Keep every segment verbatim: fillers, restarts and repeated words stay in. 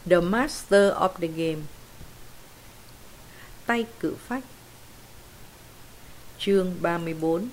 The Master of the Game. Tay cự phách. Chương ba mươi bốn.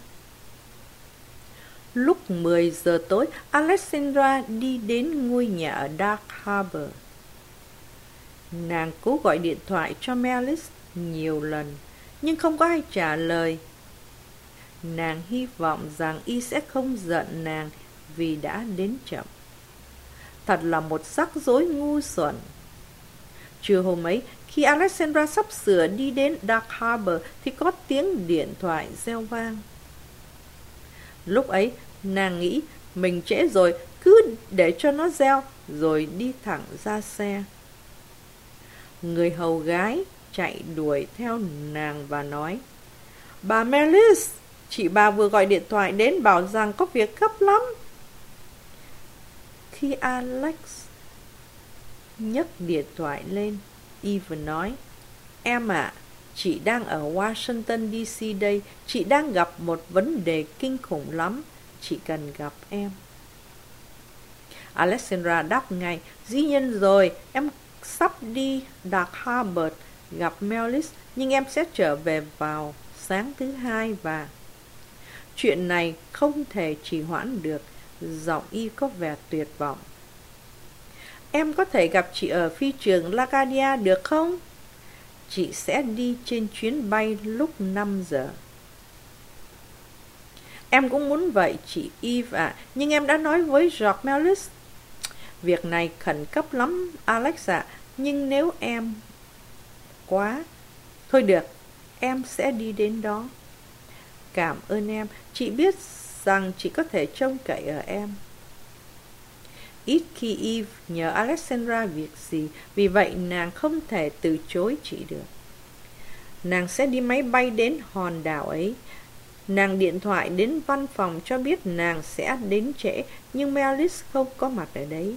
Lúc mười giờ tối, Alexandra đi đến ngôi nhà ở Dark Harbor. Nàng cố gọi điện thoại cho Melis nhiều lần, nhưng không có ai trả lời. Nàng hy vọng rằng y sẽ không giận nàng vì đã đến chậm. Thật là một rắc rối ngu xuẩn. Trưa hôm ấy, khi Alexandra sắp sửa đi đến Dark Harbor thì có tiếng điện thoại reo vang. Lúc ấy, nàng nghĩ mình trễ rồi, cứ để cho nó reo rồi đi thẳng ra xe. Người hầu gái chạy đuổi theo nàng và nói: "Bà Melis, chị bà vừa gọi điện thoại đến bảo rằng có việc gấp lắm." Khi Alex nhấc điện thoại lên, Eve nói: "Em ạ, à, chị đang ở Washington D C đây. Chị đang gặp một vấn đề kinh khủng lắm. Chị cần gặp em." Alexandra đáp ngay: "Dĩ nhiên rồi, em sắp đi Dark Harbor gặp Melis, nhưng em sẽ trở về vào sáng thứ hai và..." "Chuyện này không thể trì hoãn được." Giọng y có vẻ tuyệt vọng. "Em có thể gặp chị ở phi trường LaGuardia được không?" "Chị sẽ đi trên chuyến bay lúc năm giờ." "Em cũng muốn vậy chị Eve ạ, à, nhưng em đã nói với George Melis." "Việc này khẩn cấp lắm Alex ạ, à, nhưng nếu em quá..." "Thôi được, em sẽ đi đến đó." "Cảm ơn em, chị biết rằng chị có thể trông cậy ở em." Ít khi Eve nhờ Alexandra việc gì, vì vậy nàng không thể từ chối chị được. Nàng sẽ đi máy bay đến hòn đảo ấy. Nàng điện thoại đến văn phòng cho biết nàng sẽ đến trễ, nhưng Melis không có mặt ở đấy.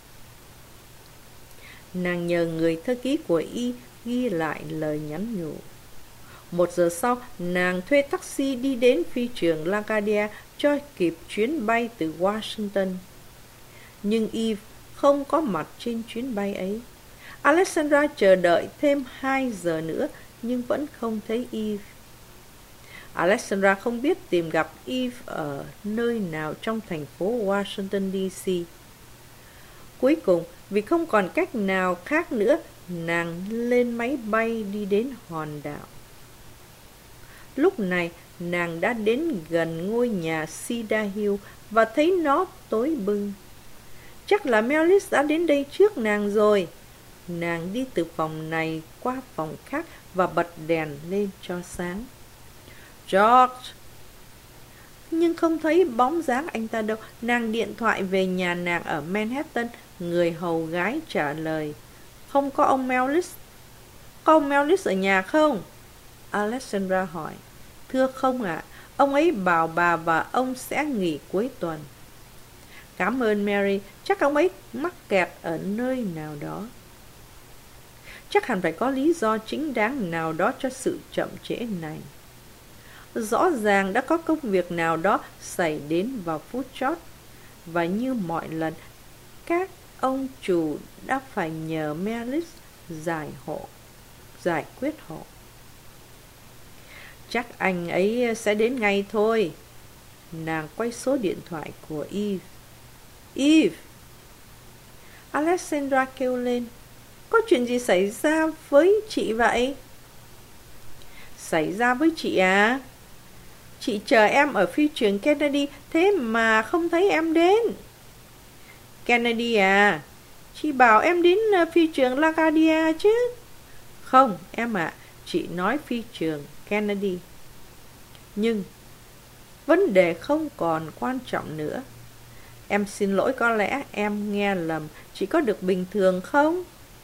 Nàng nhờ người thư ký của y ghi lại lời nhắn nhủ. Một giờ sau, nàng thuê taxi đi đến phi trường LaGuardia cho kịp chuyến bay từ Washington. Nhưng Eve không có mặt trên chuyến bay ấy. Alexandra chờ đợi thêm hai giờ nữa, nhưng vẫn không thấy Eve. Alexandra không biết tìm gặp Eve ở nơi nào trong thành phố Washington D C. Cuối cùng, vì không còn cách nào khác nữa, nàng lên máy bay đi đến hòn đảo. Lúc này, nàng đã đến gần ngôi nhà Cedar Hill và thấy nó tối bưng. Chắc là Melis đã đến đây trước nàng rồi. Nàng đi từ phòng này qua phòng khác và bật đèn lên cho sáng. "George!" Nhưng không thấy bóng dáng anh ta đâu. Nàng điện thoại về nhà nàng ở Manhattan. Người hầu gái trả lời: "Không có ông Melis." "Có ông Melis ở nhà không?" Alexandra hỏi. "Thưa không ạ, à, ông ấy bảo bà và ông sẽ nghỉ cuối tuần." "Cảm ơn Mary, chắc ông ấy mắc kẹt ở nơi nào đó." Chắc hẳn phải có lý do chính đáng nào đó cho sự chậm trễ này. Rõ ràng đã có công việc nào đó xảy đến vào phút chót, và như mọi lần, các ông chủ đã phải nhờ Melis giải hộ, giải quyết hộ. "Chắc anh ấy sẽ đến ngay thôi." Nàng quay số điện thoại của Eve. "Eve!" Alexandra kêu lên. "Có chuyện gì xảy ra với chị vậy?" "Xảy ra với chị à? Chị chờ em ở phi trường Kennedy, thế mà không thấy em đến." "Kennedy à? Chị bảo em đến phi trường LaGuardia chứ." "Không, em ạ, à, chị nói phi trường Kennedy." "Nhưng vấn đề không còn quan trọng nữa." "Em xin lỗi, có lẽ em nghe lầm. Chị có được bình thường không?"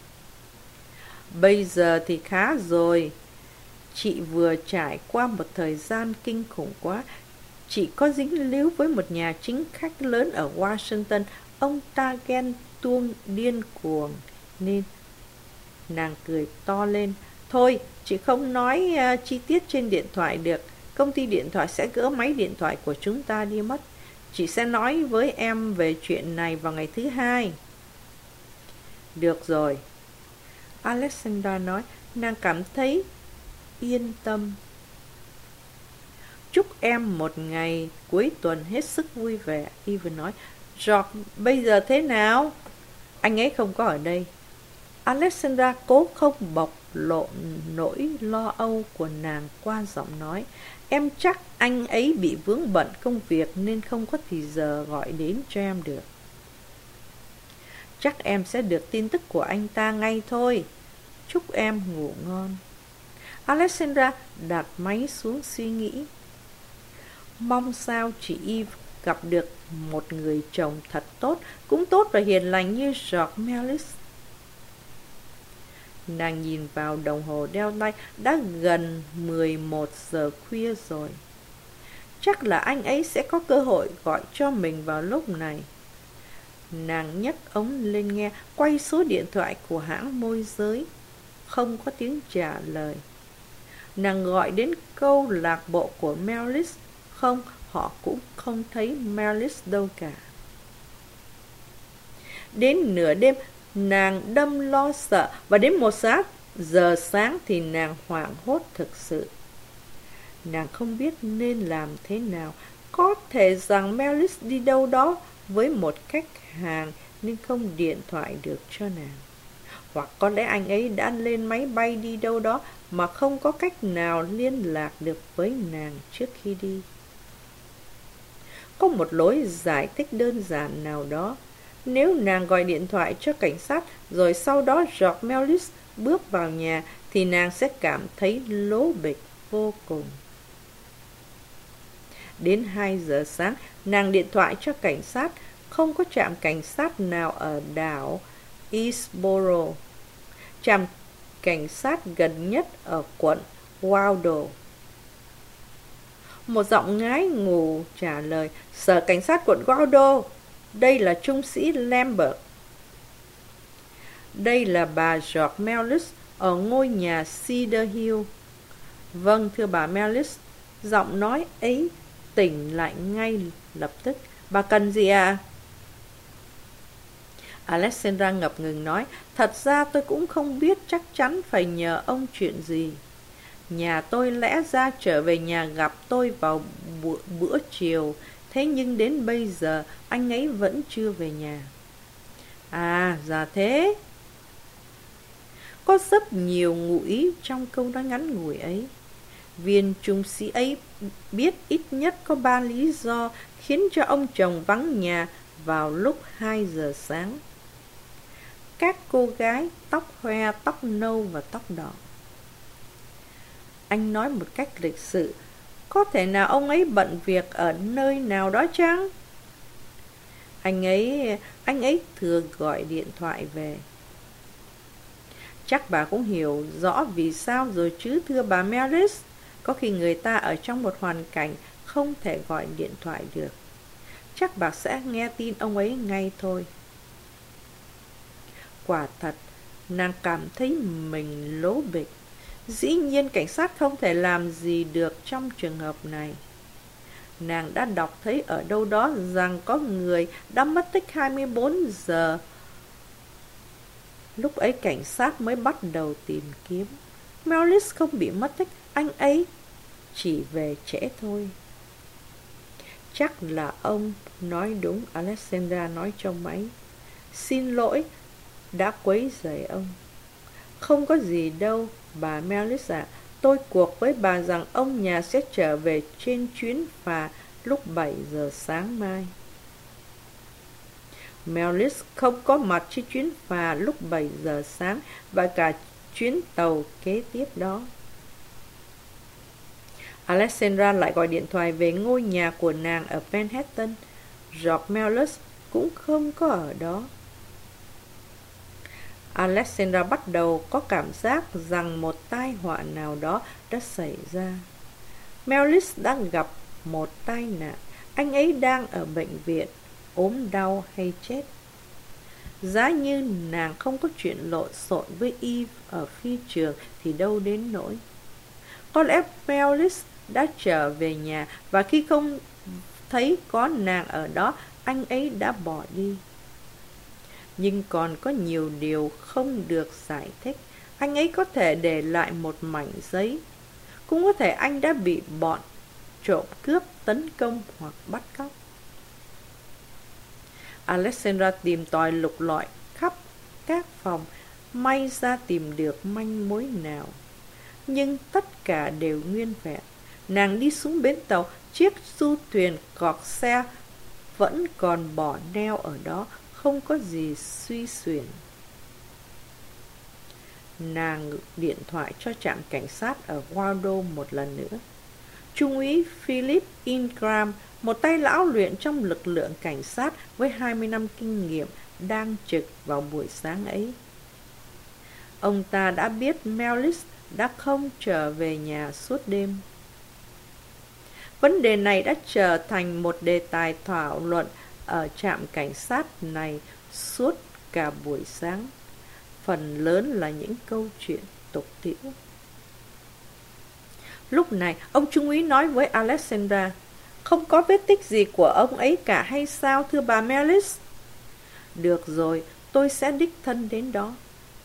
"Bây giờ thì khá rồi. Chị vừa trải qua một thời gian kinh khủng quá. Chị có dính líu với một nhà chính khách lớn ở Washington. Ông ta ghen tuông điên cuồng nên..." Nàng cười to lên. "Thôi, chị không nói uh, chi tiết trên điện thoại được. Công ty điện thoại sẽ gỡ máy điện thoại của chúng ta đi mất. Chị sẽ nói với em về chuyện này vào ngày thứ hai." Được rồi, Alexandra nói, nàng cảm thấy yên tâm. Chúc em một ngày cuối tuần hết sức vui vẻ, Eve nói. George bây giờ thế nào? Anh ấy không có ở đây. Alexandra cố không bộc lộ nỗi lo âu của nàng qua giọng nói. Em chắc anh ấy bị vướng bận công việc nên không có thì giờ gọi đến cho em được. Chắc em sẽ được tin tức của anh ta ngay thôi. Chúc em ngủ ngon. Alexandra đặt máy xuống suy nghĩ. Mong sao chị Eve gặp được một người chồng thật tốt, cũng tốt và hiền lành như George Mellis. Nàng nhìn vào đồng hồ đeo tay, đã gần mười một giờ khuya rồi. Chắc là anh ấy sẽ có cơ hội gọi cho mình vào lúc này. Nàng nhấc ống lên nghe, quay số điện thoại của hãng môi giới. Không có tiếng trả lời. Nàng gọi đến câu lạc bộ của Mellis. Không, họ cũng không thấy Mellis đâu cả. Đến nửa đêm, nàng đâm lo sợ, và đến một giờ sáng thì nàng hoảng hốt thực sự. Nàng không biết nên làm thế nào. Có thể rằng Mellis đi đâu đó với một khách hàng nên không điện thoại được cho nàng. Hoặc có lẽ anh ấy đã lên máy bay đi đâu đó mà không có cách nào liên lạc được với nàng trước khi đi. Có một lối giải thích đơn giản nào đó. Nếu nàng gọi điện thoại cho cảnh sát rồi sau đó George Mellis bước vào nhà thì nàng sẽ cảm thấy lố bịch vô cùng. Đến hai giờ sáng, nàng điện thoại cho cảnh sát. Không có trạm cảnh sát nào ở đảo Eastboro. Trạm cảnh sát gần nhất ở quận Waldo. Một giọng ngái ngủ trả lời. Sở cảnh sát quận Waldo. Đây là trung sĩ Lambert. Đây là bà George Mellis ở ngôi nhà Cedar Hill. Vâng, thưa bà Mellis. Giọng nói ấy tỉnh lại ngay lập tức. Bà cần gì à? Alexandra ngập ngừng nói. Thật ra tôi cũng không biết chắc chắn phải nhờ ông chuyện gì. Nhà tôi lẽ ra trở về nhà gặp tôi vào bữa, bữa chiều. Thế nhưng đến bây giờ anh ấy vẫn chưa về nhà. À, dạ thế. Có rất nhiều ngụ ý trong câu nói ngắn ngủi ấy. Viên trung sĩ ấy biết ít nhất có ba lý do khiến cho ông chồng vắng nhà vào lúc hai giờ sáng. Các cô gái tóc hoe, tóc nâu và tóc đỏ. Anh nói một cách lịch sự. Có thể nào ông ấy bận việc ở nơi nào đó chăng? Anh ấy, anh ấy thường gọi điện thoại về. Chắc bà cũng hiểu rõ vì sao rồi chứ thưa bà Mellis. Có khi người ta ở trong một hoàn cảnh không thể gọi điện thoại được. Chắc bà sẽ nghe tin ông ấy ngay thôi. Quả thật, nàng cảm thấy mình lố bịch. Dĩ nhiên cảnh sát không thể làm gì được trong trường hợp này. Nàng đã đọc thấy ở đâu đó rằng có người đã mất tích hai mươi bốn giờ. Lúc ấy cảnh sát mới bắt đầu tìm kiếm. Mellis không bị mất tích, anh ấy chỉ về trễ thôi. Chắc là ông nói đúng, Alexandra nói trong máy. Xin lỗi đã quấy rầy ông. Không có gì đâu, bà Mellis ạ. Tôi cuộc với bà rằng ông nhà sẽ trở về trên chuyến phà lúc bảy giờ sáng mai. Mellis không có mặt trên chuyến phà lúc bảy giờ sáng và cả chuyến tàu kế tiếp đó. Alexandra lại gọi điện thoại về ngôi nhà của nàng ở Manhattan. George Mellis cũng không có ở đó. Alexandra bắt đầu có cảm giác rằng một tai họa nào đó đã xảy ra. Mellis đã gặp một tai nạn. Anh ấy đang ở bệnh viện, ốm đau hay chết. Giá như nàng không có chuyện lộn xộn với Eve ở phi trường thì đâu đến nỗi. Có lẽ Mellis đã trở về nhà và khi không thấy có nàng ở đó, anh ấy đã bỏ đi. Nhưng còn có nhiều điều không được giải thích. Anh ấy có thể để lại một mảnh giấy. Cũng có thể anh đã bị bọn trộm cướp tấn công hoặc bắt cóc. Alexandra tìm tòi lục lọi khắp các phòng, may ra tìm được manh mối nào. Nhưng tất cả đều nguyên vẹn. Nàng đi xuống bến tàu, chiếc du thuyền cọc xe vẫn còn bỏ neo ở đó, không có gì suy xuyển. Nàng điện thoại cho trạm cảnh sát ở Waldo một lần nữa. Trung úy Philip Ingram, một tay lão luyện trong lực lượng cảnh sát với hai mươi năm kinh nghiệm, đang trực vào buổi sáng ấy. Ông ta đã biết Melis đã không trở về nhà suốt đêm. Vấn đề này đã trở thành một đề tài thảo luận ở trạm cảnh sát này suốt cả buổi sáng. Phần lớn là những câu chuyện tục tĩu. Lúc này, ông trung úy nói với Alexandra, không có vết tích gì của ông ấy cả hay sao thưa bà Melis? Được rồi, tôi sẽ đích thân đến đó.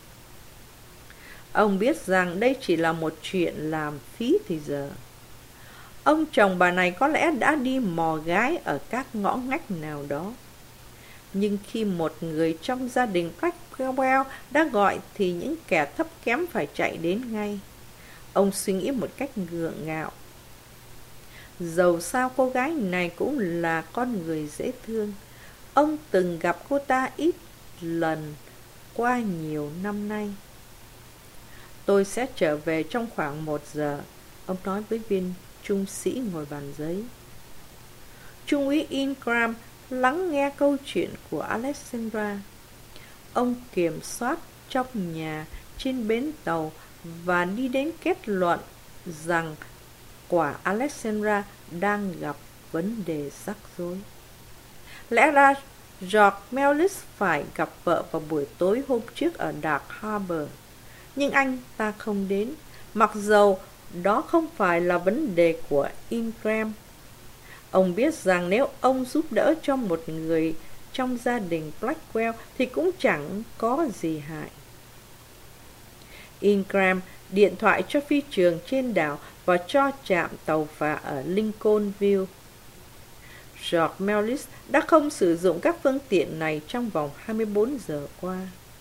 Ông biết rằng đây chỉ là một chuyện làm phí thì giờ. Ông chồng bà này có lẽ đã đi mò gái ở các ngõ ngách nào đó. Nhưng khi một người trong gia đình Blackwell đã gọi thì những kẻ thấp kém phải chạy đến ngay. Ông suy nghĩ một cách gượng gạo. Dầu sao cô gái này cũng là con người dễ thương. Ông từng gặp cô ta ít lần qua nhiều năm nay. Tôi sẽ trở về trong khoảng một giờ, ông nói với viên trung sĩ ngồi bàn giấy. Trung úy Ingram lắng nghe câu chuyện của Alexandra. Ông kiểm soát trong nhà trên bến tàu và đi đến kết luận rằng quả Alexandra đang gặp vấn đề rắc rối. Lẽ ra George Melis phải gặp vợ vào buổi tối hôm trước ở Dark Harbor, nhưng anh ta không đến, mặc dầu đó không phải là vấn đề của Ingram. Ông biết rằng nếu ông giúp đỡ cho một người trong gia đình Blackwell thì cũng chẳng có gì hại. Ingram điện thoại cho phi trường trên đảo và cho trạm tàu phà ở Lincolnville. George Melis đã không sử dụng các phương tiện này trong vòng hai mươi bốn giờ qua.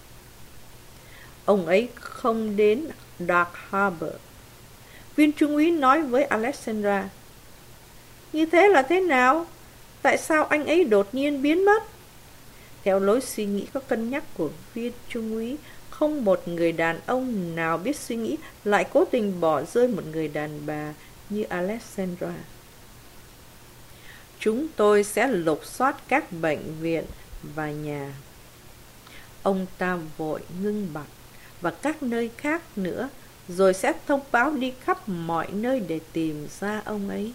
Ông ấy không đến Dark Harbor. Viên trung úy nói với Alexandra, như thế là thế nào? Tại sao anh ấy đột nhiên biến mất? Theo lối suy nghĩ có cân nhắc của viên trung úy, không một người đàn ông nào biết suy nghĩ lại cố tình bỏ rơi một người đàn bà như Alexandra. Chúng tôi sẽ lục soát các bệnh viện và nhà. Ông ta vội ngưng bặt, và các nơi khác nữa, rồi sẽ thông báo đi khắp mọi nơi để tìm ra ông ấy.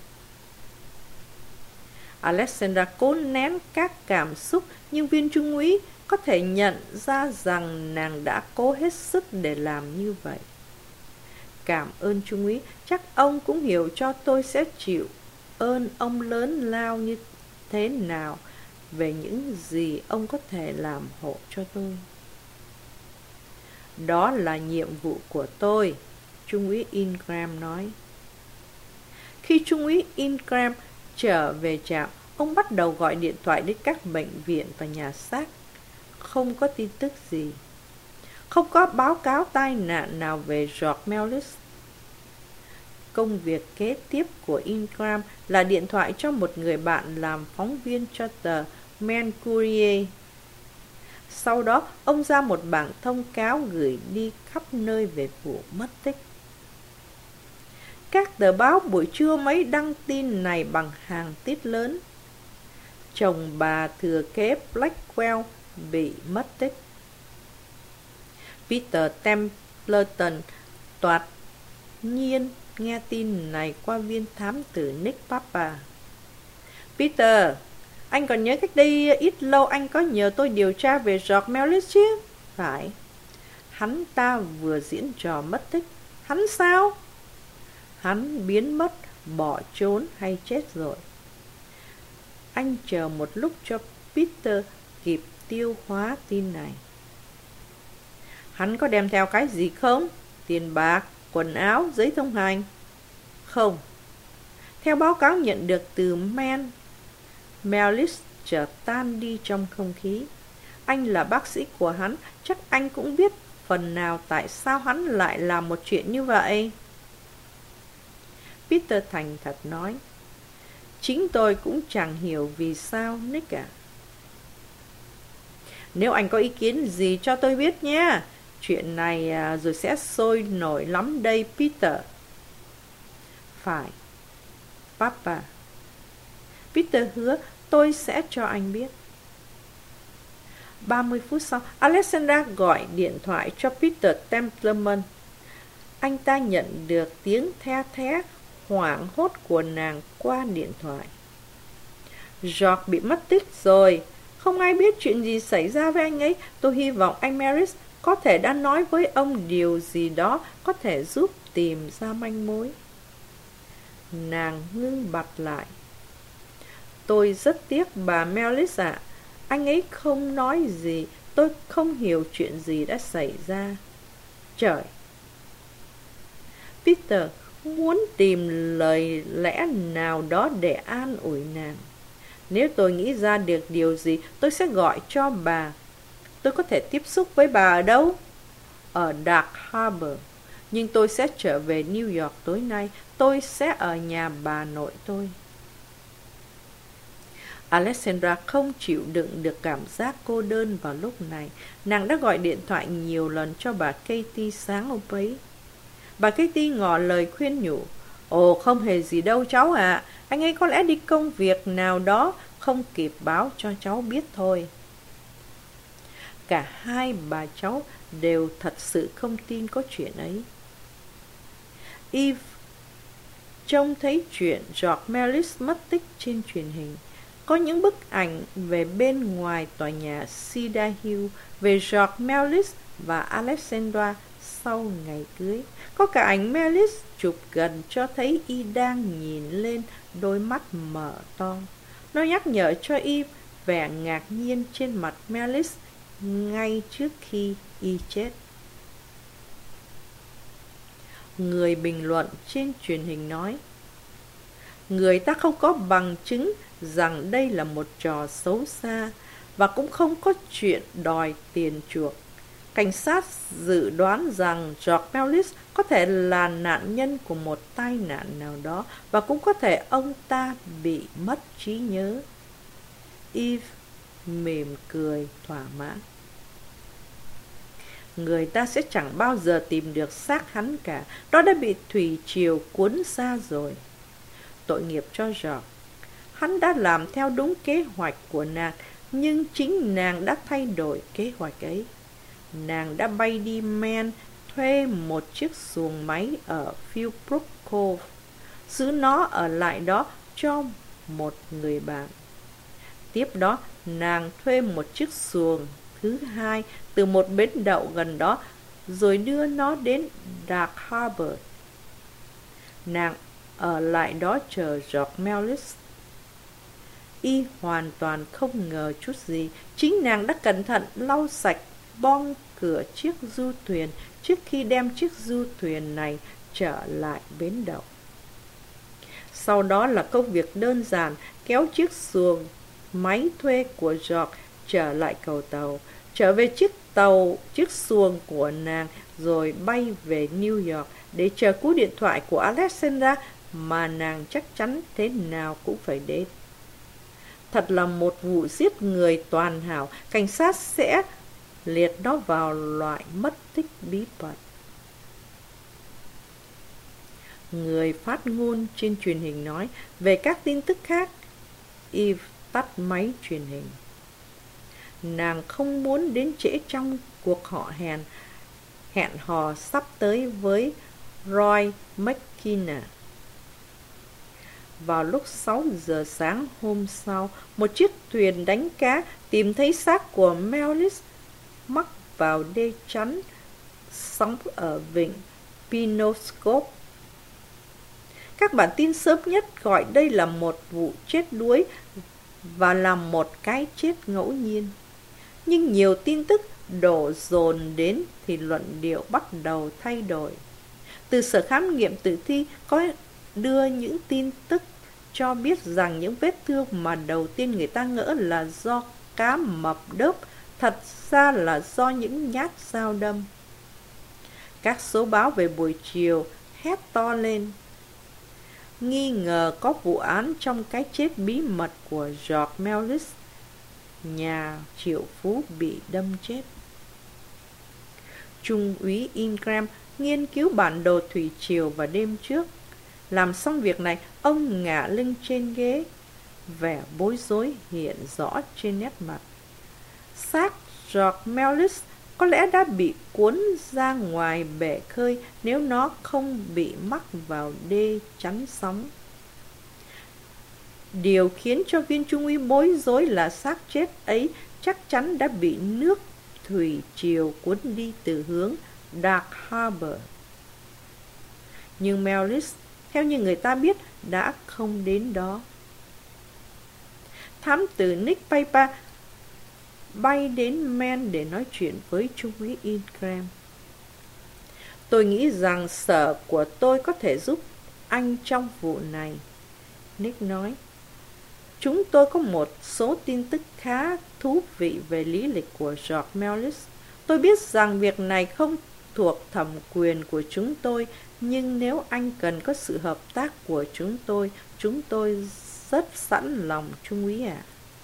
Alexandra cố nén các cảm xúc, nhưng viên trung úy có thể nhận ra rằng nàng đã cố hết sức để làm như vậy. Cảm ơn trung úy, chắc ông cũng hiểu cho tôi sẽ chịu ơn ông lớn lao như thế nào về những gì ông có thể làm hộ cho tôi. Đó là nhiệm vụ của tôi, trung úy Ingram nói. Khi trung úy Ingram trở về trạm, ông bắt đầu gọi điện thoại đến các bệnh viện và nhà xác. Không có tin tức gì. Không có báo cáo tai nạn nào về George Melis. Công việc kế tiếp của Ingram là điện thoại cho một người bạn làm phóng viên cho tờ Mail Courier. Sau đó, ông ra một bảng thông cáo gửi đi khắp nơi về vụ mất tích. Các tờ báo buổi trưa mấy đăng tin này bằng hàng tít lớn. Chồng bà thừa kế Blackwell bị mất tích. Peter Templeton toạt nhiên nghe tin này qua viên thám tử Nick Papa. Peter, anh còn nhớ cách đây ít lâu anh có nhờ tôi điều tra về George Melis chứ? Phải. Hắn ta vừa diễn trò mất tích. Hắn sao? Hắn biến mất, bỏ trốn hay chết rồi? Anh chờ một lúc cho Peter kịp tiêu hóa tin này. Hắn có đem theo cái gì không? Tiền bạc, quần áo, giấy thông hành? Không. Theo báo cáo nhận được từ Man, Melis chợt tan đi trong không khí. Anh là bác sĩ của hắn, chắc anh cũng biết phần nào tại sao hắn lại làm một chuyện như vậy. Peter thành thật nói, chính tôi cũng chẳng hiểu vì sao Nick ạ. Nếu anh có ý kiến gì cho tôi biết nhé. Chuyện này à, rồi sẽ sôi nổi lắm đây, Peter. Phải, Papa. Peter hứa tôi sẽ cho anh biết. ba mươi phút sau, Alexandra gọi điện thoại cho Peter Templeman. Anh ta nhận được tiếng the thé hoảng hốt của nàng qua điện thoại. George bị mất tích rồi. Không ai biết chuyện gì xảy ra với anh ấy. Tôi hy vọng anh Meris có thể đã nói với ông điều gì đó có thể giúp tìm ra manh mối. Nàng ngưng bặt lại. Tôi rất tiếc bà Melis ạ. Anh ấy không nói gì. Tôi không hiểu chuyện gì đã xảy ra. Trời! Peter muốn tìm lời lẽ nào đó để an ủi nàng. Nếu tôi nghĩ ra được điều gì, tôi sẽ gọi cho bà. Tôi có thể tiếp xúc với bà ở đâu? Ở Dark Harbor. Nhưng tôi sẽ trở về New York tối nay. Tôi sẽ ở nhà bà nội tôi. Alexandra không chịu đựng được cảm giác cô đơn vào lúc này. Nàng đã gọi điện thoại nhiều lần cho bà Katie sáng hôm ấy. Bà Katie ngỏ lời khuyên nhủ. Ồ, không hề gì đâu cháu ạ. À. Anh ấy có lẽ đi công việc nào đó, không kịp báo cho cháu biết thôi. Cả hai bà cháu đều thật sự không tin có chuyện ấy. Eve trông thấy chuyện George Melis mất tích trên truyền hình. Có những bức ảnh về bên ngoài tòa nhà Cedar Hill về George Melis và Alexandra sau ngày cưới. Có cả ảnh Melis chụp gần cho thấy y đang nhìn lên, đôi mắt mở to. Nó nhắc nhở cho y vẻ ngạc nhiên trên mặt Melis ngay trước khi y chết. Người bình luận trên truyền hình nói, người ta không có bằng chứng rằng đây là một trò xấu xa và cũng không có chuyện đòi tiền chuộc. Cảnh sát dự đoán rằng George Melis có thể là nạn nhân của một tai nạn nào đó và cũng có thể ông ta bị mất trí nhớ. Eve mỉm cười thỏa mãn. Người ta sẽ chẳng bao giờ tìm được xác hắn cả. Nó đã bị thủy triều cuốn xa rồi. Tội nghiệp cho George. Hắn đã làm theo đúng kế hoạch của nàng, nhưng chính nàng đã thay đổi kế hoạch ấy. Nàng đã bay đi Maine, thuê một chiếc xuồng máy ở Philbrook Cove, giữ nó ở lại đó cho một người bạn. Tiếp đó, nàng thuê một chiếc xuồng thứ hai từ một bến đậu gần đó, rồi đưa nó đến Dark Harbor. Nàng ở lại đó chờ George Melis. Y hoàn toàn không ngờ chút gì. Chính nàng đã cẩn thận lau sạch bong cửa chiếc du thuyền trước khi đem chiếc du thuyền này trở lại bến đậu. Sau đó là công việc đơn giản kéo chiếc xuồng máy thuê của George trở lại cầu tàu, trở về chiếc tàu, chiếc xuồng của nàng, rồi bay về New York để chờ cú điện thoại của Alexandra mà nàng chắc chắn thế nào cũng phải đến. Thật là một vụ giết người toàn hảo. Cảnh sát sẽ liệt nó vào loại mất tích bí mật. Người phát ngôn trên truyền hình nói về các tin tức khác. Eve tắt máy truyền hình. Nàng không muốn đến trễ trong cuộc họ hẹn hẹn hò sắp tới với Roy McKenna. Vào lúc sáu giờ sáng hôm sau, một chiếc thuyền đánh cá tìm thấy xác của Melis mắc vào đê chắn sóng ở vịnh Penobscot. Các bản tin sớm nhất gọi đây là một vụ chết đuối và là một cái chết ngẫu nhiên. Nhưng nhiều tin tức đổ dồn đến thì luận điệu bắt đầu thay đổi. Từ sở khám nghiệm tử thi có đưa những tin tức cho biết rằng những vết thương mà đầu tiên người ta ngỡ là do cá mập đớp, thật ra là do những nhát dao đâm. Các số báo về buổi chiều hét to lên, nghi ngờ có vụ án trong cái chết bí mật của George Mellis, nhà triệu phú bị đâm chết. Trung úy Ingram nghiên cứu bản đồ thủy triều vào đêm trước. Làm xong việc này, ông ngả lưng trên ghế, vẻ bối rối hiện rõ trên nét mặt. Xác George Mellis có lẽ đã bị cuốn ra ngoài bể khơi nếu nó không bị mắc vào đê chắn sóng. Điều khiến cho viên trung úy bối rối là xác chết ấy chắc chắn đã bị nước thủy triều cuốn đi từ hướng Dark Harbor. Nhưng Mellis, theo như người ta biết, đã không đến đó. Thám tử Nick Piper bay đến Maine để nói chuyện với trung úy Ingram. Tôi nghĩ rằng sở của tôi có thể giúp anh trong vụ này, Nick nói. Chúng tôi có một số tin tức khá thú vị về lý lịch của George Mellis. Tôi biết rằng việc này không thuộc thẩm quyền của chúng tôi, nhưng nếu anh cần có sự hợp tác của chúng tôi, chúng tôi rất sẵn lòng, trung úy ạ.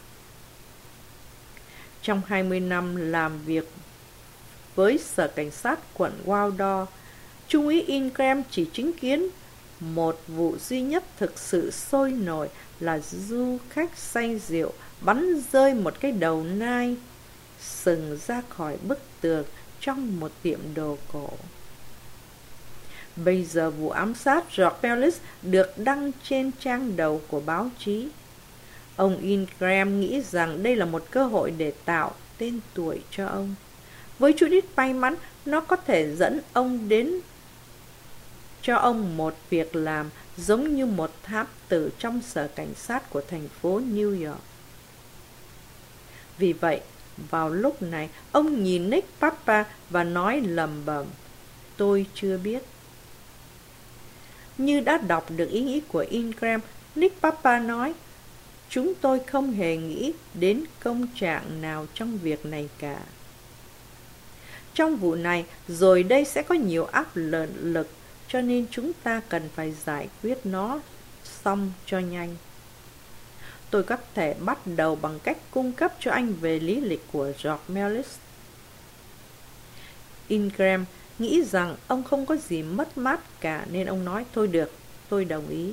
Trong hai mươi năm làm việc với sở cảnh sát quận Waldorf, trung úy Ingram chỉ chứng kiến một vụ duy nhất thực sự sôi nổi là du khách say rượu bắn rơi một cái đầu nai sừng ra khỏi bức tường trong một tiệm đồ cổ. Bây giờ vụ ám sát George Mellis được đăng trên trang đầu của báo chí. Ông Ingram nghĩ rằng đây là một cơ hội để tạo tên tuổi cho ông. Với chút ít may mắn, nó có thể dẫn ông đến cho ông một việc làm giống như một thám tử trong sở cảnh sát của thành phố New York. Vì vậy, vào lúc này, ông nhìn Nick Papa và nói lầm bầm, tôi chưa biết. Như đã đọc được ý nghĩ của Ingram, Nick Papa nói, chúng tôi không hề nghĩ đến công trạng nào trong việc này cả. Trong vụ này, rồi đây sẽ có nhiều áp lực, cho nên chúng ta cần phải giải quyết nó xong cho nhanh. Tôi có thể bắt đầu bằng cách cung cấp cho anh về lý lịch của George Mellis. Ingram nghĩ rằng ông không có gì mất mát cả nên ông nói, thôi được, tôi đồng ý.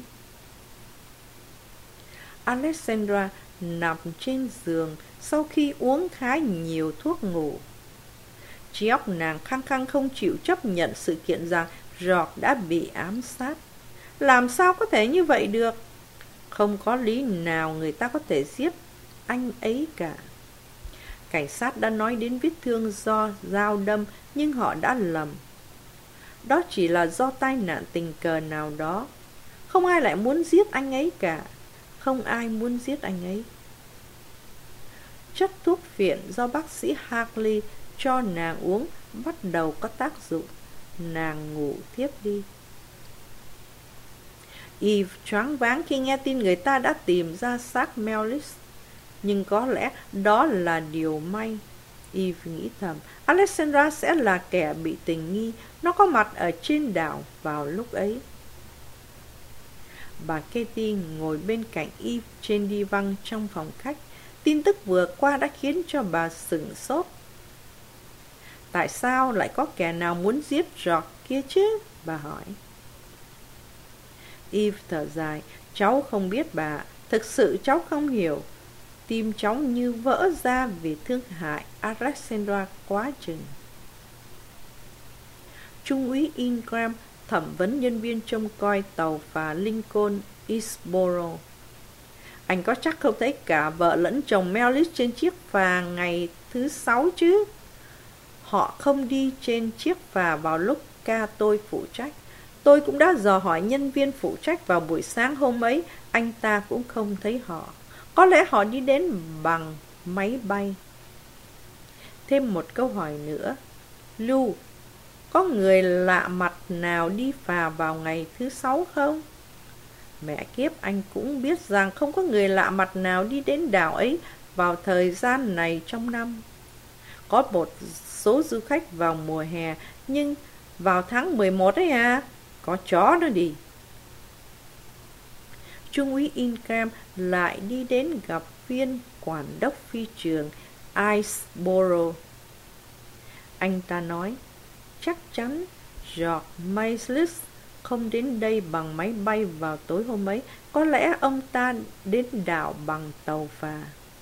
Alexandra nằm trên giường sau khi uống khá nhiều thuốc ngủ. Trí óc nàng khăng khăng không chịu chấp nhận sự kiện rằng George đã bị ám sát. Làm sao có thể như vậy được? Không có lý nào người ta có thể giết anh ấy cả. Cảnh sát đã nói đến vết thương do dao đâm, nhưng họ đã lầm. Đó chỉ là do tai nạn tình cờ nào đó. Không ai lại muốn giết anh ấy cả. Không ai muốn giết anh ấy. Chất thuốc phiện do bác sĩ Hartley cho nàng uống bắt đầu có tác dụng. Nàng ngủ thiếp đi. Eve choáng váng khi nghe tin người ta đã tìm ra xác Mellis. Nhưng có lẽ đó là điều may. Eve nghĩ thầm, Alexandra sẽ là kẻ bị tình nghi. Nó có mặt ở trên đảo vào lúc ấy. Bà Katie ngồi bên cạnh Eve trên đi văng trong phòng khách. Tin tức vừa qua đã khiến cho bà sửng sốt. Tại sao lại có kẻ nào muốn giết George kia chứ? Bà hỏi. Eve thở dài. Cháu không biết bà. Thực sự cháu không hiểu. Tim cháu như vỡ ra vì thương hại Alexandra quá chừng. Trung úy Ingram thẩm vấn nhân viên trông coi tàu phà Lincoln Eastboro. Anh có chắc không thấy cả vợ lẫn chồng Mellis trên chiếc phà ngày thứ sáu chứ? Họ không đi trên chiếc phà vào lúc ca tôi phụ trách. Tôi cũng đã dò hỏi nhân viên phụ trách vào buổi sáng hôm ấy. Anh ta cũng không thấy họ. Có lẽ họ đi đến bằng máy bay. Thêm một câu hỏi nữa. Lu, có người lạ mặt nào đi phà vào ngày thứ sáu không? Mẹ kiếp, anh cũng biết rằng không có người lạ mặt nào đi đến đảo ấy vào thời gian này trong năm. Có một số du khách vào mùa hè, nhưng vào tháng mười một ấy à, có chó nó đi. Trung úy Ingram lại đi đến gặp viên quản đốc phi trường Iceboro. Anh ta nói, chắc chắn George Maylis không đến đây bằng máy bay vào tối hôm ấy. Có lẽ ông ta đến đảo bằng tàu phà.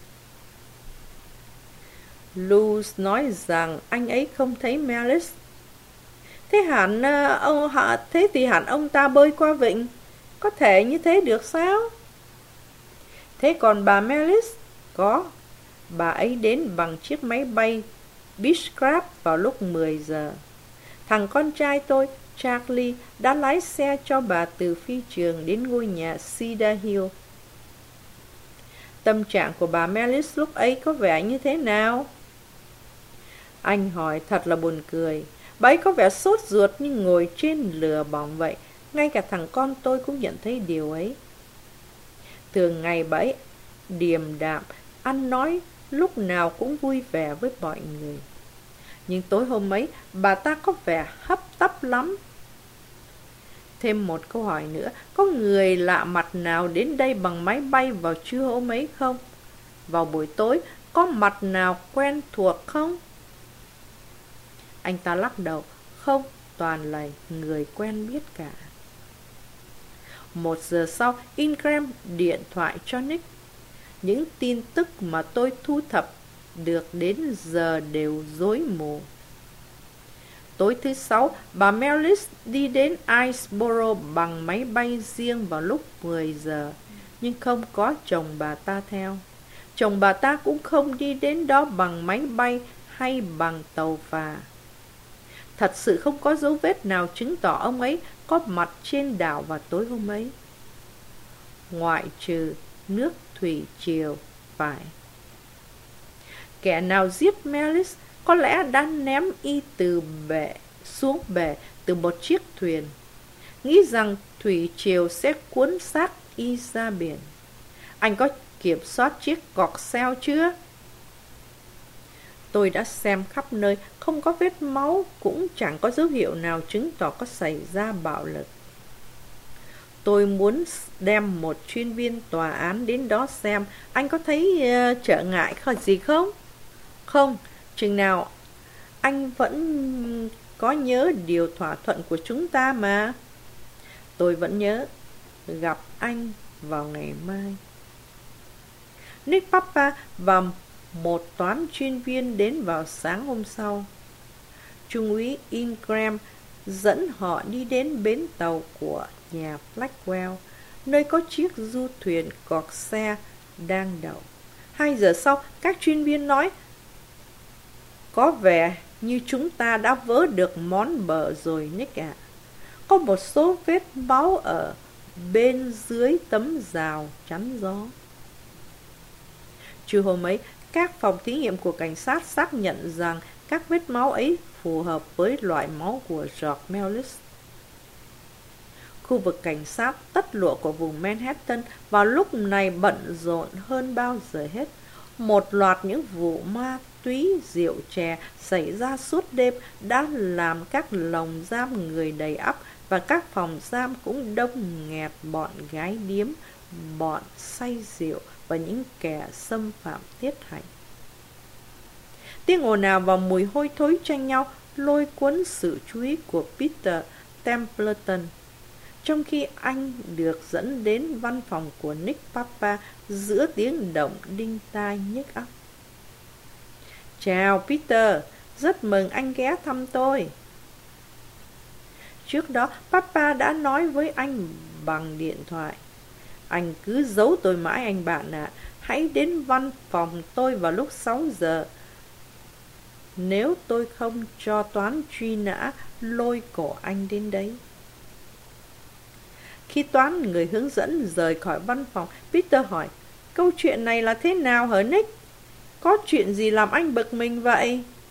Luz nói rằng anh ấy không thấy Maylis. Thế hẳn ông họ thế thì hẳn ông ta bơi qua vịnh. Có thể như thế được sao? Thế còn bà Maylis? Có. Bà ấy đến bằng chiếc máy bay Beechcraft vào lúc mười giờ. Thằng con trai tôi, Charlie, đã lái xe cho bà từ phi trường đến ngôi nhà Cedar Hill. Tâm trạng của bà Maylis lúc ấy có vẻ như thế nào? Anh hỏi thật là buồn cười. Bà ấy có vẻ sốt ruột như ngồi trên lửa bỏng vậy. Ngay cả thằng con tôi cũng nhận thấy điều ấy. Thường ngày bà ấy điềm đạm, ăn nói, lúc nào cũng vui vẻ với mọi người. Nhưng tối hôm ấy, bà ta có vẻ hấp tấp lắm. Thêm một câu hỏi nữa, có người lạ mặt nào đến đây bằng máy bay vào trưa hôm ấy không? Vào buổi tối, có mặt nào quen thuộc không? Anh ta lắc đầu, không, toàn là người quen biết cả. Một giờ sau, Ingram điện thoại cho Nick. Những tin tức mà tôi thu thập được đến giờ đều rối mù. Tối thứ sáu, bà Maylis đi đến Iceboro bằng máy bay riêng vào lúc mười giờ, nhưng không có chồng bà ta theo. Chồng bà ta cũng không đi đến đó bằng máy bay hay bằng tàu phà. Thật sự không có dấu vết nào chứng tỏ ông ấy có mặt trên đảo vào tối hôm ấy. Ngoại trừ nước thủy triều, phải. Kẻ nào giết Maylis có lẽ đã ném y từ bể xuống bể từ một chiếc thuyền, nghĩ rằng thủy triều sẽ cuốn xác y ra biển. Anh có kiểm soát chiếc cọc xeo chưa? Tôi đã xem khắp nơi, không có vết máu, cũng chẳng có dấu hiệu nào chứng tỏ có xảy ra bạo lực. Tôi muốn đem một chuyên viên tòa án đến đó xem. Anh có thấy uh, trở ngại gì không? Không, chừng nào anh vẫn có nhớ điều thỏa thuận của chúng ta mà. Tôi vẫn nhớ. Gặp anh vào ngày mai. Nick Papa và một toán chuyên viên đến vào sáng hôm sau. Trung úy Ingram dẫn họ đi đến bến tàu của nhà Blackwell, nơi có chiếc du thuyền cọt xe đang đậu. Hai giờ sau, các chuyên viên nói, có vẻ như chúng ta đã vớ được món bờ rồi Nick ạ. Có một số vết máu ở bên dưới tấm rào chắn gió. Trưa hôm ấy, các phòng thí nghiệm của cảnh sát xác nhận rằng các vết máu ấy phù hợp với loại máu của George Maylis. Khu vực cảnh sát tất lụa của vùng Manhattan vào lúc này bận rộn hơn bao giờ hết. Một loạt những vụ ma túy, rượu chè xảy ra suốt đêm đã làm các lồng giam người đầy ắp, và các phòng giam cũng đông nghẹt bọn gái điếm, bọn say rượu và những kẻ xâm phạm tiết hạnh. Tiếng ồn ào và mùi hôi thối tranh nhau lôi cuốn sự chú ý của Peter Templeton, trong khi anh được dẫn đến văn phòng của Nick Papa giữa tiếng động đinh tai nhức óc. Chào Peter, rất mừng anh ghé thăm tôi. Trước đó, Papa đã nói với anh bằng điện thoại. Anh cứ giấu tôi mãi anh bạn ạ. À. Hãy đến văn phòng tôi vào lúc sáu giờ. Nếu tôi không cho toán truy nã lôi cổ anh đến đấy. Khi toán người hướng dẫn rời khỏi văn phòng, Peter hỏi, câu chuyện này là thế nào hả Nick? Có chuyện gì làm anh bực mình vậy?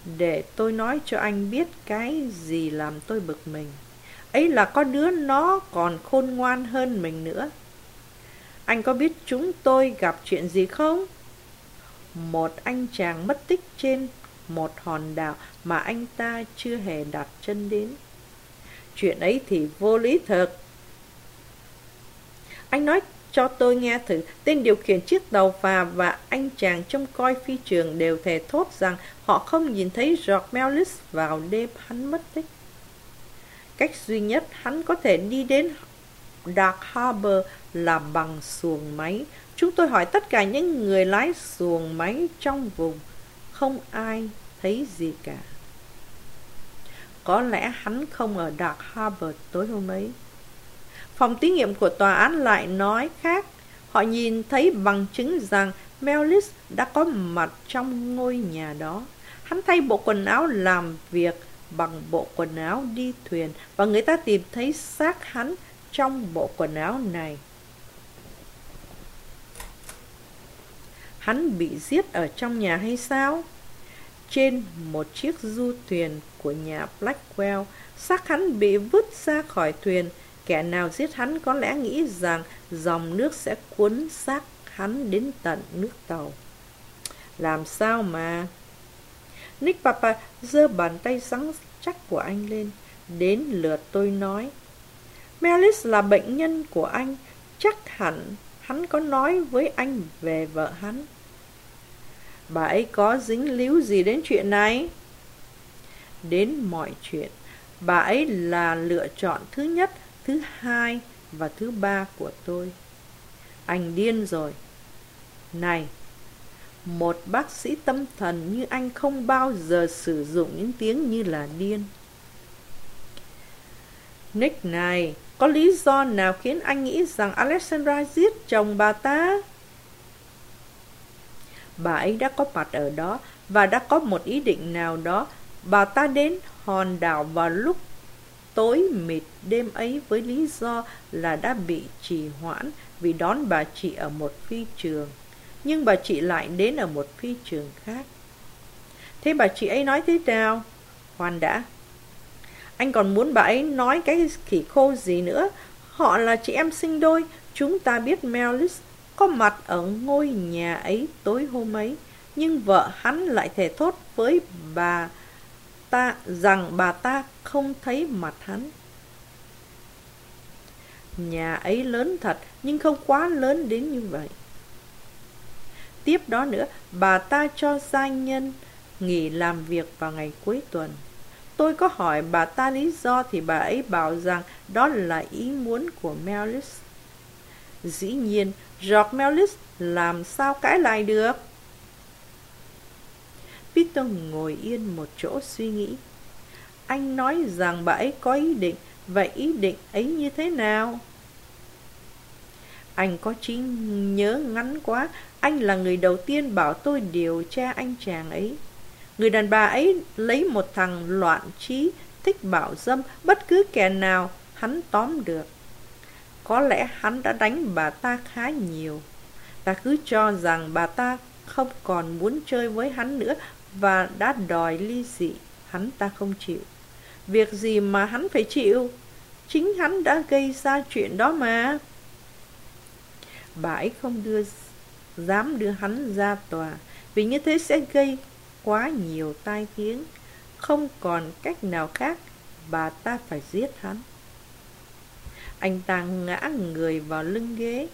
để tôi nói cho anh biết cái gì làm tôi bực mình. Ấy là có đứa nó còn khôn ngoan hơn mình nữa. Anh có biết chúng tôi gặp chuyện gì không? Một anh chàng mất tích trên một hòn đảo mà anh ta chưa hề đặt chân đến. Chuyện ấy thì vô lý thật. Anh nói cho tôi nghe thử, tên điều khiển chiếc tàu phà và anh chàng trông coi phi trường đều thề thốt rằng họ không nhìn thấy George Mellis vào đêm hắn mất tích. Cách duy nhất hắn có thể đi đến Dark Harbor là bằng xuồng máy. Chúng tôi hỏi tất cả những người lái xuồng máy trong vùng, không ai thấy gì cả. Có lẽ hắn không ở Dark Harbor tối hôm ấy. Phòng thí nghiệm của tòa án lại nói khác. Họ nhìn thấy bằng chứng rằng Mellis đã có mặt trong ngôi nhà đó. Hắn thay bộ quần áo làm việc bằng bộ quần áo đi thuyền, và người ta tìm thấy xác hắn trong bộ quần áo này. Hắn bị giết ở trong nhà hay sao? Trên một chiếc du thuyền của nhà Blackwell, xác hắn bị vứt ra khỏi thuyền. Kẻ nào giết hắn có lẽ nghĩ rằng dòng nước sẽ cuốn xác hắn đến tận nước tàu. Làm sao mà... Nick Papa giơ bàn tay rắn chắc của anh lên. Đến lượt tôi nói. Mellis là bệnh nhân của anh. Chắc hẳn hắn có nói với anh về vợ hắn. Bà ấy có dính líu gì đến chuyện này? Đến mọi chuyện. Bà ấy là lựa chọn thứ nhất, thứ hai và thứ ba của tôi. Anh điên rồi. Này, một bác sĩ tâm thần như anh không bao giờ sử dụng những tiếng như là điên. Nick này, có lý do nào khiến anh nghĩ rằng Alexandra giết chồng bà ta? Bà ấy đã có mặt ở đó và đã có một ý định nào đó. Bà ta đến hòn đảo vào lúc tối mịt đêm ấy với lý do là đã bị trì hoãn vì đón bà chị ở một phi trường. Nhưng bà chị lại đến ở một phi trường khác. Thế bà chị ấy nói thế nào? Khoan đã. Anh còn muốn bà ấy nói cái khỉ khô gì nữa? Họ là chị em sinh đôi. Chúng ta biết Mellis có mặt ở ngôi nhà ấy tối hôm ấy. Nhưng vợ hắn lại thề thốt với bà ta rằng bà ta không thấy mặt hắn. Nhà ấy lớn thật, nhưng không quá lớn đến như vậy. Tiếp đó nữa, bà ta cho gia nhân nghỉ làm việc vào ngày cuối tuần. Tôi có hỏi bà ta lý do thì bà ấy bảo rằng đó là ý muốn của Mellis. Dĩ nhiên, George Mellis làm sao cãi lại được? Peter ngồi yên một chỗ suy nghĩ. Anh nói rằng bà ấy có ý định, vậy ý định ấy như thế nào? Anh có trí nhớ ngắn quá. Anh là người đầu tiên bảo tôi điều tra anh chàng ấy. Người đàn bà ấy lấy một thằng loạn trí, thích bảo dâm bất cứ kẻ nào hắn tóm được. Có lẽ hắn đã đánh bà ta khá nhiều. Ta cứ cho rằng bà ta không còn muốn chơi với hắn nữa và đã đòi ly dị. Hắn ta không chịu. Việc gì mà hắn phải chịu? Chính hắn đã gây ra chuyện đó mà. Bà ấy không đưa dám đưa hắn ra tòa, vì như thế sẽ gây quá nhiều tai tiếng. Không còn cách nào khác, bà ta phải giết hắn. Anh ta ngã người vào lưng ghế.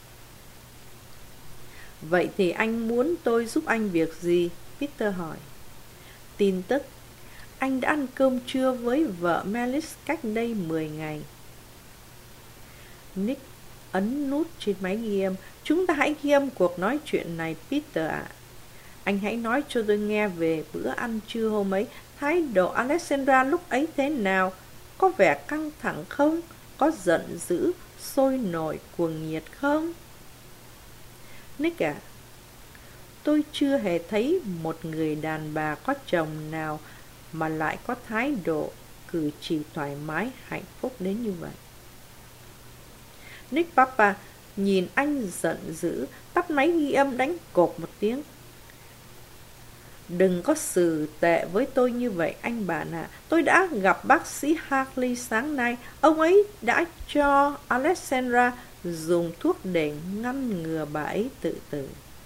Vậy thì anh muốn tôi giúp anh việc gì? Peter hỏi. Tin tức. Anh đã ăn cơm trưa với vợ Mellis cách đây mười ngày. Nick ấn nút trên máy ghi âm. Chúng ta hãy ghi âm cuộc nói chuyện này, Peter ạ. À. Anh hãy nói cho tôi nghe về bữa ăn trưa hôm ấy. Thái độ Alexandra lúc ấy thế nào? Có vẻ căng thẳng không? Có giận dữ, sôi nổi, cuồng nhiệt không? Nick à, tôi chưa hề thấy một người đàn bà có chồng nào mà lại có thái độ cử chỉ thoải mái, hạnh phúc đến như vậy. Nick Papa nhìn anh giận dữ, tắt máy ghi âm đánh cộp một tiếng. Đừng có xử tệ với tôi như vậy anh bạn ạ. À. Tôi đã gặp bác sĩ Hartley sáng nay. Ông ấy đã cho Alexandra dùng thuốc để ngăn ngừa bà ấy tự tử.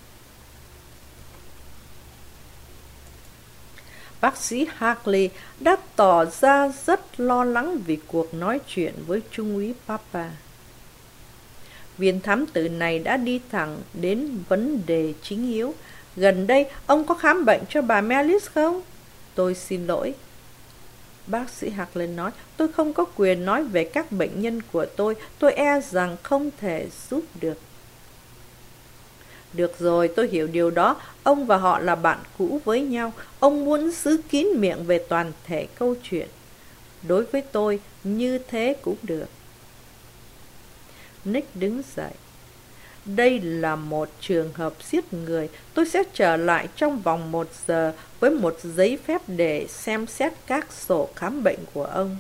Bác sĩ Hartley đã tỏ ra rất lo lắng vì cuộc nói chuyện với Trung úy Papa. Viên thám tử này đã đi thẳng đến vấn đề chính yếu. Gần đây, ông có khám bệnh cho bà Melis không? Tôi xin lỗi. Bác sĩ Hartley nói, tôi không có quyền nói về các bệnh nhân của tôi. Tôi e rằng không thể giúp được. Được rồi, tôi hiểu điều đó. Ông và họ là bạn cũ với nhau. Ông muốn giữ kín miệng về toàn thể câu chuyện. Đối với tôi, như thế cũng được. Nick đứng dậy. Đây là một trường hợp giết người. Tôi sẽ trở lại trong vòng một giờ với một giấy phép để xem xét các sổ khám bệnh của ông.